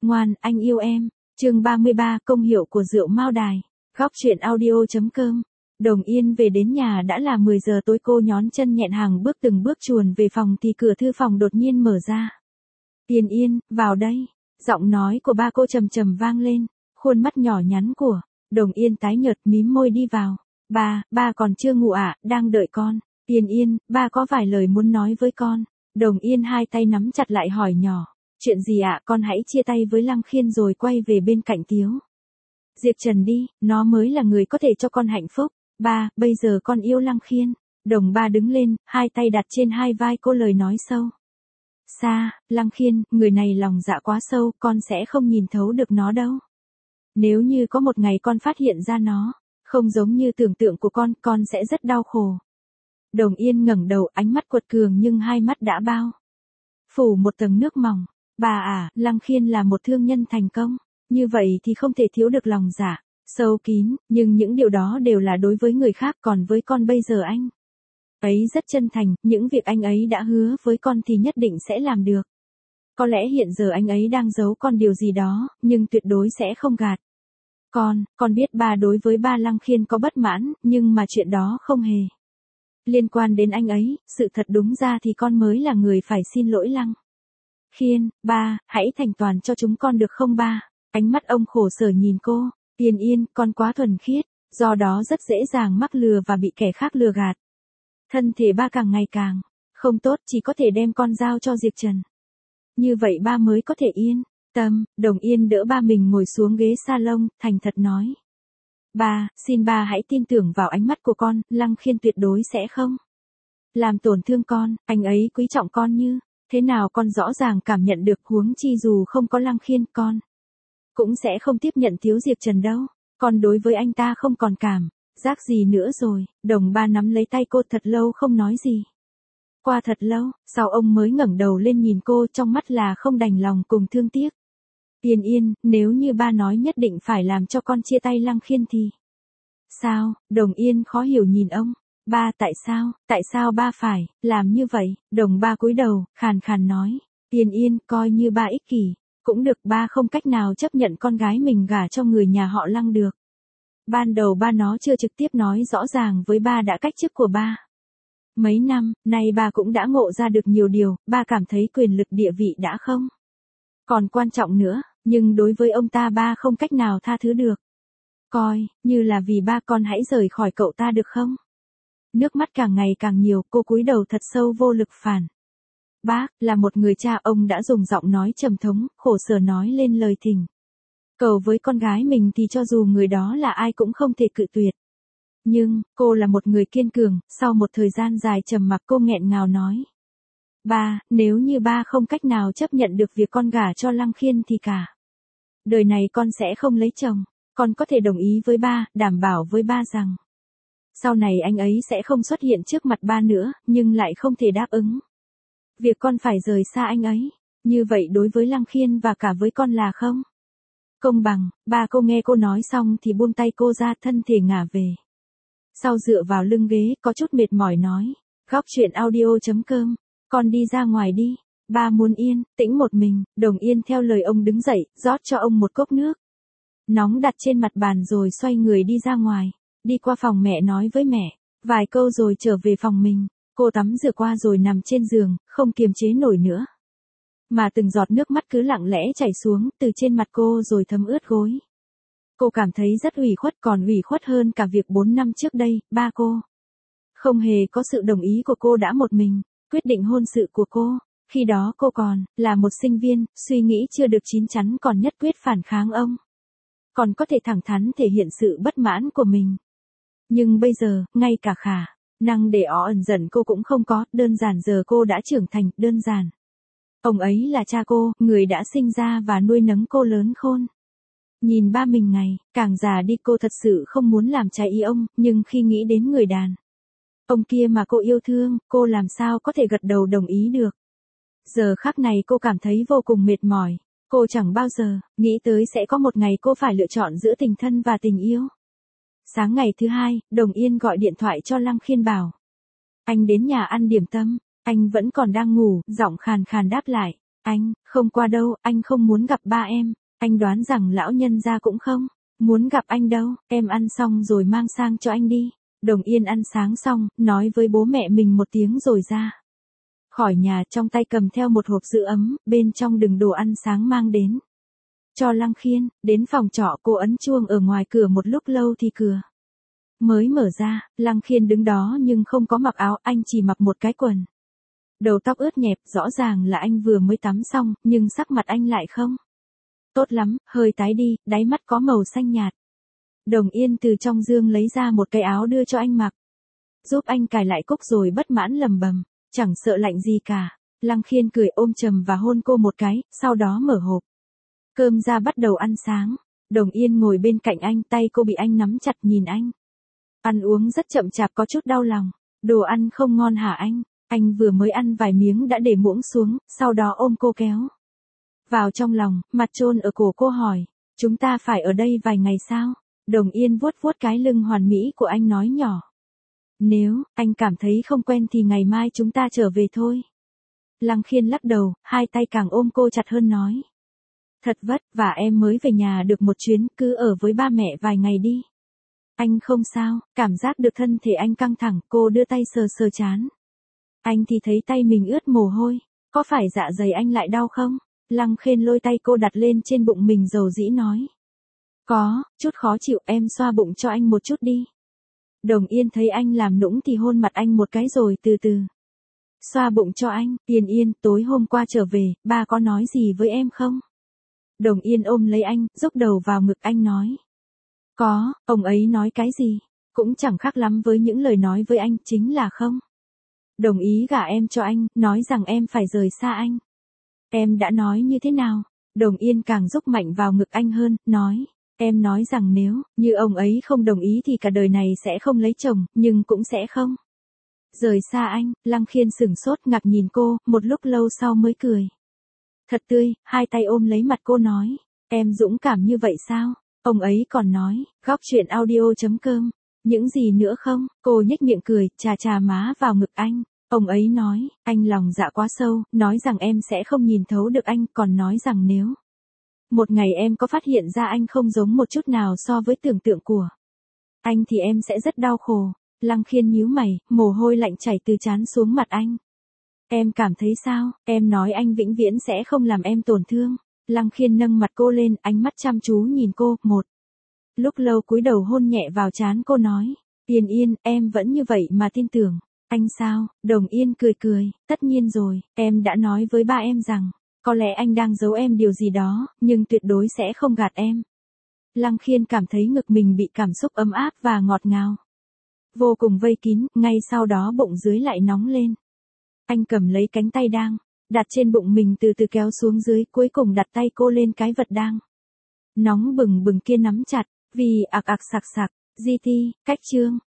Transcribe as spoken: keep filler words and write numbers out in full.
Ngoan, anh yêu em. Chương ba mươi ba, công hiệu của rượu Mao Đài. Góc truyện audio.com. Đồng Yên về đến nhà đã là mười giờ tối, cô nhón chân nhẹn hàng bước từng bước chuồn về phòng thì cửa thư phòng đột nhiên mở ra. Tiền Yên, vào đây. Giọng nói của ba cô trầm trầm vang lên, khuôn mắt nhỏ nhắn của Đồng Yên tái nhợt mím môi đi vào. Ba, ba còn chưa ngủ ạ, à, đang đợi con. Tiền Yên, ba có vài lời muốn nói với con. Đồng Yên hai tay nắm chặt lại hỏi nhỏ. Chuyện gì ạ, à, con hãy chia tay với Lăng Khiên rồi quay về bên cạnh Tiếu Diệp Trần đi, nó mới là người có thể cho con hạnh phúc. Ba, bây giờ con yêu Lăng Khiên. Đồng ba đứng lên, hai tay đặt trên hai vai cô, lời nói sâu xa. Lăng Khiên, người này lòng dạ quá sâu, con sẽ không nhìn thấu được nó đâu. Nếu như có một ngày con phát hiện ra nó không giống như tưởng tượng của con, con sẽ rất đau khổ. Đồng Yên ngẩng đầu, ánh mắt quật cường nhưng hai mắt đã bao phủ một tầng nước mỏng. Bà à, Lăng Khiên là một thương nhân thành công, như vậy thì không thể thiếu được lòng dạ sâu kín, nhưng những điều đó đều là đối với người khác, còn với con bây giờ anh ấy rất chân thành, những việc anh ấy đã hứa với con thì nhất định sẽ làm được. Có lẽ hiện giờ anh ấy đang giấu con điều gì đó, nhưng tuyệt đối sẽ không gạt con. Con biết ba đối với ba Lăng Khiên có bất mãn, nhưng mà chuyện đó không hề liên quan đến anh ấy, sự thật đúng ra thì con mới là người phải xin lỗi Lăng Khiên. Ba, hãy thành toàn cho chúng con được không ba? Ánh mắt ông khổ sở nhìn cô. Tiền Yên, con quá thuần khiết, do đó rất dễ dàng mắc lừa và bị kẻ khác lừa gạt. Thân thể ba càng ngày càng không tốt, chỉ có thể đem con giao cho Diệp Trần. Như vậy ba mới có thể yên tâm. Đồng Yên đỡ ba mình ngồi xuống ghế salon, thành thật nói. Ba, xin ba hãy tin tưởng vào ánh mắt của con, Lăng Khiên tuyệt đối sẽ không làm tổn thương con, anh ấy quý trọng con như thế nào con rõ ràng cảm nhận được, huống chi dù không có Lăng Khiên, con cũng sẽ không tiếp nhận Tiếu Diệp Trần đâu. Con đối với anh ta không còn cảm giác gì nữa rồi. Đồng ba nắm lấy tay cô thật lâu không nói gì. Qua thật lâu, sau ông mới ngẩng đầu lên nhìn cô, trong mắt là không đành lòng cùng thương tiếc. Tiền Yên, nếu như ba nói nhất định phải làm cho con chia tay Lăng Khiên thì sao? Đồng Yên khó hiểu nhìn ông. Ba, tại sao, tại sao ba phải làm như vậy? Đồng ba cúi đầu, khàn khàn nói. Tiền Yên, coi như ba ích kỷ cũng được, ba không cách nào chấp nhận con gái mình gả cho người nhà họ Lăng được. Ban đầu ba nó chưa trực tiếp nói rõ ràng với ba đã cách chức của ba. Mấy năm nay ba cũng đã ngộ ra được nhiều điều, ba cảm thấy quyền lực địa vị đã không còn quan trọng nữa, nhưng đối với ông ta ba không cách nào tha thứ được. Coi như là vì ba, con hãy rời khỏi cậu ta được không? Nước mắt càng ngày càng nhiều, cô cúi đầu thật sâu vô lực phản bác. Là một người cha, ông đã dùng giọng nói trầm thống, khổ sở nói lên lời thỉnh cầu với con gái mình thì cho dù người đó là ai cũng không thể cự tuyệt. Nhưng, cô là một người kiên cường, sau một thời gian dài trầm mặc cô nghẹn ngào nói. Ba, nếu như ba không cách nào chấp nhận được việc con gả cho Lăng Khiên thì cả đời này con sẽ không lấy chồng. Con có thể đồng ý với ba, đảm bảo với ba rằng sau này anh ấy sẽ không xuất hiện trước mặt ba nữa, nhưng lại không thể đáp ứng việc con phải rời xa anh ấy. Như vậy đối với Lăng Khiên và cả với con là không công bằng. Ba cô nghe cô nói xong thì buông tay cô ra, thân thể ngả về sau dựa vào lưng ghế, có chút mệt mỏi nói. Góc truyện audio.com. Con đi ra ngoài đi. Ba muốn yên tĩnh một mình. Đồng Yên theo lời ông đứng dậy, rót cho ông một cốc nước nóng đặt trên mặt bàn rồi xoay người đi ra ngoài. Đi qua phòng mẹ nói với mẹ vài câu rồi trở về phòng mình. Cô tắm rửa qua rồi nằm trên giường, không kiềm chế nổi nữa, mà từng giọt nước mắt cứ lặng lẽ chảy xuống từ trên mặt cô rồi thấm ướt gối. Cô cảm thấy rất ủy khuất, còn ủy khuất hơn cả việc bốn năm trước đây, ba cô không hề có sự đồng ý của cô đã một mình quyết định hôn sự của cô. Khi đó cô còn là một sinh viên, suy nghĩ chưa được chín chắn, còn nhất quyết phản kháng ông, còn có thể thẳng thắn thể hiện sự bất mãn của mình. Nhưng bây giờ, ngay cả khả năng để ó ẩn giận cô cũng không có, đơn giản giờ cô đã trưởng thành, đơn giản ông ấy là cha cô, người đã sinh ra và nuôi nấng cô lớn khôn. Nhìn ba mình ngày càng già đi, cô thật sự không muốn làm trái ý ông, nhưng khi nghĩ đến người đàn ông kia mà cô yêu thương, cô làm sao có thể gật đầu đồng ý được. Giờ khắc này cô cảm thấy vô cùng mệt mỏi. Cô chẳng bao giờ nghĩ tới sẽ có một ngày cô phải lựa chọn giữa tình thân và tình yêu. Sáng ngày thứ hai, Đồng Yên gọi điện thoại cho Lăng Khiên bảo anh đến nhà ăn điểm tâm. Anh vẫn còn đang ngủ, giọng khàn khàn đáp lại. Anh, không qua đâu, anh không muốn gặp ba em, anh đoán rằng lão nhân gia cũng không muốn gặp anh đâu, em ăn xong rồi mang sang cho anh đi. Đồng Yên ăn sáng xong, nói với bố mẹ mình một tiếng rồi ra khỏi nhà, trong tay cầm theo một hộp giữ ấm, bên trong đựng đồ ăn sáng mang đến cho Lăng Khiên. Đến phòng trọ, cô ấn chuông ở ngoài cửa một lúc lâu thì cửa mới mở ra. Lăng Khiên đứng đó nhưng không có mặc áo, anh chỉ mặc một cái quần. Đầu tóc ướt nhẹp, rõ ràng là anh vừa mới tắm xong, nhưng sắc mặt anh lại không tốt lắm, hơi tái đi, đáy mắt có màu xanh nhạt. Đồng Yên từ trong giường lấy ra một cái áo đưa cho anh mặc, giúp anh cài lại cúc rồi bất mãn lầm bầm, chẳng sợ lạnh gì cả. Lăng Khiên cười ôm chầm và hôn cô một cái, sau đó mở hộp cơm ra bắt đầu ăn sáng. Đồng Yên ngồi bên cạnh anh, tay cô bị anh nắm chặt, nhìn anh ăn uống rất chậm chạp, có chút đau lòng. Đồ ăn không ngon hả anh? Anh vừa mới ăn vài miếng đã để muỗng xuống, sau đó ôm cô kéo vào trong lòng, mặt chôn ở cổ cô hỏi, chúng ta phải ở đây vài ngày sao? Đồng Yên vuốt vuốt cái lưng hoàn mỹ của anh nói nhỏ, nếu anh cảm thấy không quen thì ngày mai chúng ta trở về thôi. Lăng Khiên lắc đầu, hai tay càng ôm cô chặt hơn nói, thật vất vả em mới về nhà được một chuyến, cứ ở với ba mẹ vài ngày đi. Anh không sao. Cảm giác được thân thể anh căng thẳng, cô đưa tay sờ sờ trán anh thì thấy tay mình ướt mồ hôi. Có phải dạ dày anh lại đau không? Lăng Khiên lôi tay cô đặt lên trên bụng mình dầu dĩ nói, có chút khó chịu, em xoa bụng cho anh một chút đi. Đồng Yên thấy anh làm nũng thì hôn mặt anh một cái rồi từ từ xoa bụng cho anh. Yên Yên, tối hôm qua trở về, ba có nói gì với em không? Đồng Yên ôm lấy anh, dốc đầu vào ngực anh nói, có, ông ấy nói cái gì? Cũng chẳng khác lắm với những lời nói với anh, chính là không đồng ý gả em cho anh, nói rằng em phải rời xa anh. Em đã nói như thế nào? Đồng Yên càng dốc mạnh vào ngực anh hơn, nói, em nói rằng nếu như ông ấy không đồng ý thì cả đời này sẽ không lấy chồng, nhưng cũng sẽ không rời xa anh. Lăng Khiên sửng sốt ngạc nhìn cô, một lúc lâu sau mới cười thật tươi, hai tay ôm lấy mặt cô nói, em dũng cảm như vậy sao? Ông ấy còn nói, góc chuyện audio chấm com, những gì nữa không? Cô nhếch miệng cười, chà chà má vào ngực anh. Ông ấy nói, anh lòng dạ quá sâu, nói rằng em sẽ không nhìn thấu được anh, còn nói rằng nếu một ngày em có phát hiện ra anh không giống một chút nào so với tưởng tượng của anh thì em sẽ rất đau khổ. Lăng Khiên nhíu mày, mồ hôi lạnh chảy từ trán xuống mặt anh. Em cảm thấy sao? Em nói anh vĩnh viễn sẽ không làm em tổn thương. Lăng Khiên nâng mặt cô lên, ánh mắt chăm chú nhìn cô, một lúc lâu cúi đầu hôn nhẹ vào trán cô nói, Yên Yên, em vẫn như vậy mà tin tưởng anh sao? Đồng Yên cười cười, tất nhiên rồi, em đã nói với ba em rằng, có lẽ anh đang giấu em điều gì đó, nhưng tuyệt đối sẽ không gạt em. Lăng Khiên cảm thấy ngực mình bị cảm xúc ấm áp và ngọt ngào vô cùng vây kín, ngay sau đó bụng dưới lại nóng lên. Anh cầm lấy cánh tay đang đặt trên bụng mình từ từ kéo xuống dưới, cuối cùng đặt tay cô lên cái vật đang nóng bừng bừng kia nắm chặt, vì ạc ạc sạc sạc. giê tê, cách chương.